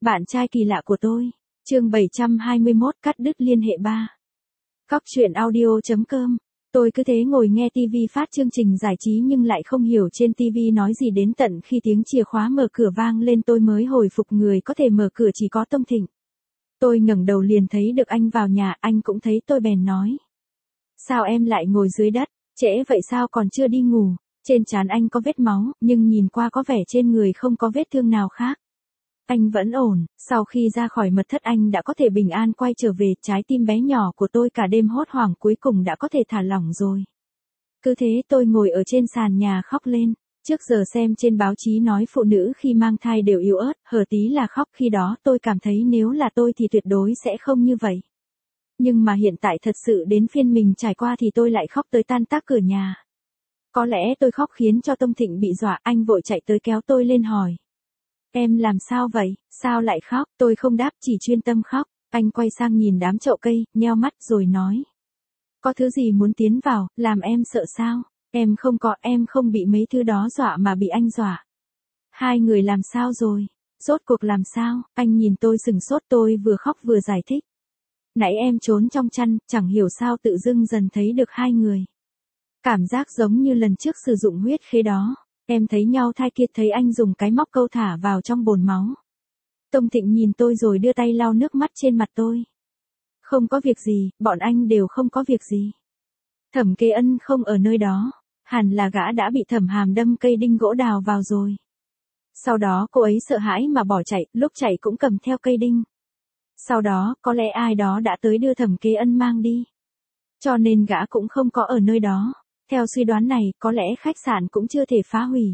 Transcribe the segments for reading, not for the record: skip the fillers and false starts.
Bạn trai kỳ lạ của tôi. Chương 721 cắt đứt liên hệ 3. Cóc truyện audio.com. Tôi cứ thế ngồi nghe TV phát chương trình giải trí nhưng lại không hiểu trên TV nói gì đến tận khi tiếng chìa khóa mở cửa vang lên tôi mới hồi phục người có thể mở cửa chỉ có Tông Thịnh. Tôi ngẩng đầu liền thấy được anh vào nhà, anh cũng thấy tôi bèn nói. Sao em lại ngồi dưới đất, trễ vậy sao còn chưa đi ngủ? Trên trán anh có vết máu, nhưng nhìn qua có vẻ trên người không có vết thương nào khác. Anh vẫn ổn, sau khi ra khỏi mật thất anh đã có thể bình an quay trở về, trái tim bé nhỏ của tôi cả đêm hốt hoảng cuối cùng đã có thể thả lỏng rồi. Cứ thế tôi ngồi ở trên sàn nhà khóc lên, trước giờ xem trên báo chí nói phụ nữ khi mang thai đều yếu ớt, hở tí là khóc, khi đó tôi cảm thấy nếu là tôi thì tuyệt đối sẽ không như vậy. Nhưng mà hiện tại thật sự đến phiên mình trải qua thì tôi lại khóc tới tan tác cửa nhà. Có lẽ tôi khóc khiến cho Tông Thịnh bị dọa, anh vội chạy tới kéo tôi lên hỏi. Em làm sao vậy, sao lại khóc? Tôi không đáp, chỉ chuyên tâm khóc. Anh quay sang nhìn đám chậu cây, nheo mắt rồi nói. Có thứ gì muốn tiến vào, làm em sợ sao? Em không có, em không bị mấy thứ đó dọa mà bị anh dọa. Hai người làm sao rồi? Rốt cuộc làm sao? Anh nhìn tôi sừng sốt, tôi vừa khóc vừa giải thích. Nãy em trốn trong chăn, chẳng hiểu sao tự dưng dần thấy được hai người. Cảm giác giống như lần trước sử dụng huyết khế đó. Em thấy nhau thai kia, thấy anh dùng cái móc câu thả vào trong bồn máu. Tông Thịnh nhìn tôi rồi đưa tay lau nước mắt trên mặt tôi. Không có việc gì, bọn anh đều không có việc gì. Thẩm Kế Ân không ở nơi đó, hẳn là gã đã bị Thẩm Hàm đâm cây đinh gỗ đào vào rồi. Sau đó cô ấy sợ hãi mà bỏ chạy, lúc chạy cũng cầm theo cây đinh. Sau đó, có lẽ ai đó đã tới đưa Thẩm Kế Ân mang đi. Cho nên gã cũng không có ở nơi đó. Theo suy đoán này, có lẽ khách sạn cũng chưa thể phá hủy.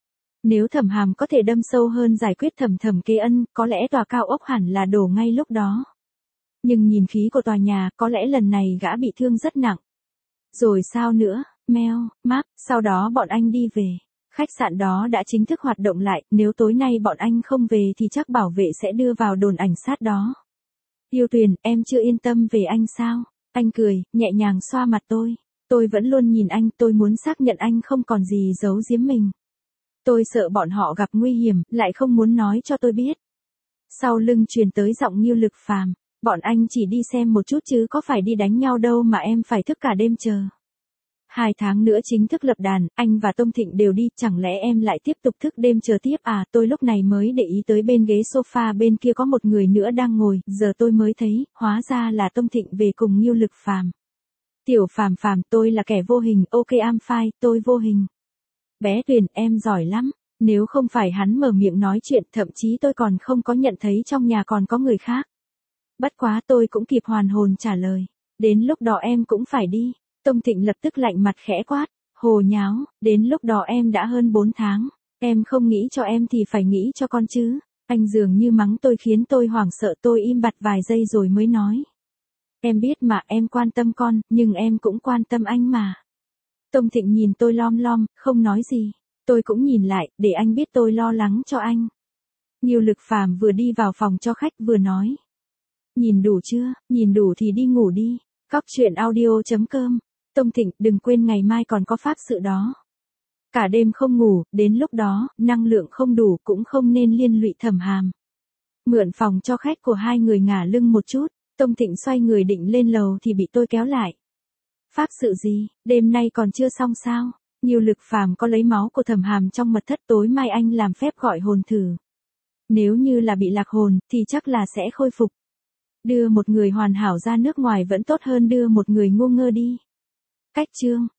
Nếu Thẩm Hàm có thể đâm sâu hơn giải quyết Thẩm Kế Ân, có lẽ tòa cao ốc hẳn là đổ ngay lúc đó. Nhưng nhìn khí của tòa nhà, có lẽ lần này gã bị thương rất nặng. Rồi sao nữa, meo, map, sau đó bọn anh đi về. Khách sạn đó đã chính thức hoạt động lại, nếu tối nay bọn anh không về thì chắc bảo vệ sẽ đưa vào đồn ảnh sát đó. Yêu Tuyền, em chưa yên tâm về anh sao? Anh cười, nhẹ nhàng xoa mặt tôi. Tôi vẫn luôn nhìn anh, tôi muốn xác nhận anh không còn gì giấu giếm mình. Tôi sợ bọn họ gặp nguy hiểm, lại không muốn nói cho tôi biết. Sau lưng truyền tới giọng Ngưu Lực Phàm, bọn anh chỉ đi xem một chút chứ có phải đi đánh nhau đâu mà em phải thức cả đêm chờ. 2 tháng nữa chính thức lập đàn, anh và Tông Thịnh đều đi, chẳng lẽ em lại tiếp tục thức đêm chờ tiếp à? Tôi lúc này mới để ý tới bên ghế sofa bên kia có một người nữa đang ngồi, giờ tôi mới thấy, hóa ra là Tông Thịnh về cùng Ngưu Lực Phàm. Tiểu Phàm Phàm, tôi là kẻ vô hình, ok I'm fine, tôi vô hình. Bé Tuyền, em giỏi lắm, nếu không phải hắn mở miệng nói chuyện, thậm chí tôi còn không có nhận thấy trong nhà còn có người khác. Bất quá tôi cũng kịp hoàn hồn trả lời, đến lúc đó em cũng phải đi. Tông Thịnh lập tức lạnh mặt khẽ quát, hồ nháo, đến lúc đó em đã hơn 4 tháng, em không nghĩ cho em thì phải nghĩ cho con chứ. Anh dường như mắng tôi khiến tôi hoảng sợ, tôi im bặt vài giây rồi mới nói. Em biết mà, em quan tâm con, nhưng em cũng quan tâm anh mà. Tông Thịnh nhìn tôi lom lom, không nói gì. Tôi cũng nhìn lại, để anh biết tôi lo lắng cho anh. Ngưu Lực Phàm vừa đi vào phòng cho khách vừa nói. Nhìn đủ chưa, nhìn đủ thì đi ngủ đi. Cóc truyện audio.com. Tông Thịnh, đừng quên ngày mai còn có pháp sự đó. Cả đêm không ngủ, đến lúc đó, năng lượng không đủ cũng không nên liên lụy Thẩm Hàm. Mượn phòng cho khách của hai người ngả lưng một chút. Tông Thịnh xoay người định lên lầu thì bị tôi kéo lại. Pháp sự gì, đêm nay còn chưa xong sao? Ngưu Lực Phàm có lấy máu của Thẩm Hàm trong mật thất, tối mai anh làm phép gọi hồn thử. Nếu như là bị lạc hồn, thì chắc là sẽ khôi phục. Đưa một người hoàn hảo ra nước ngoài vẫn tốt hơn đưa một người ngu ngơ đi. Cách chương.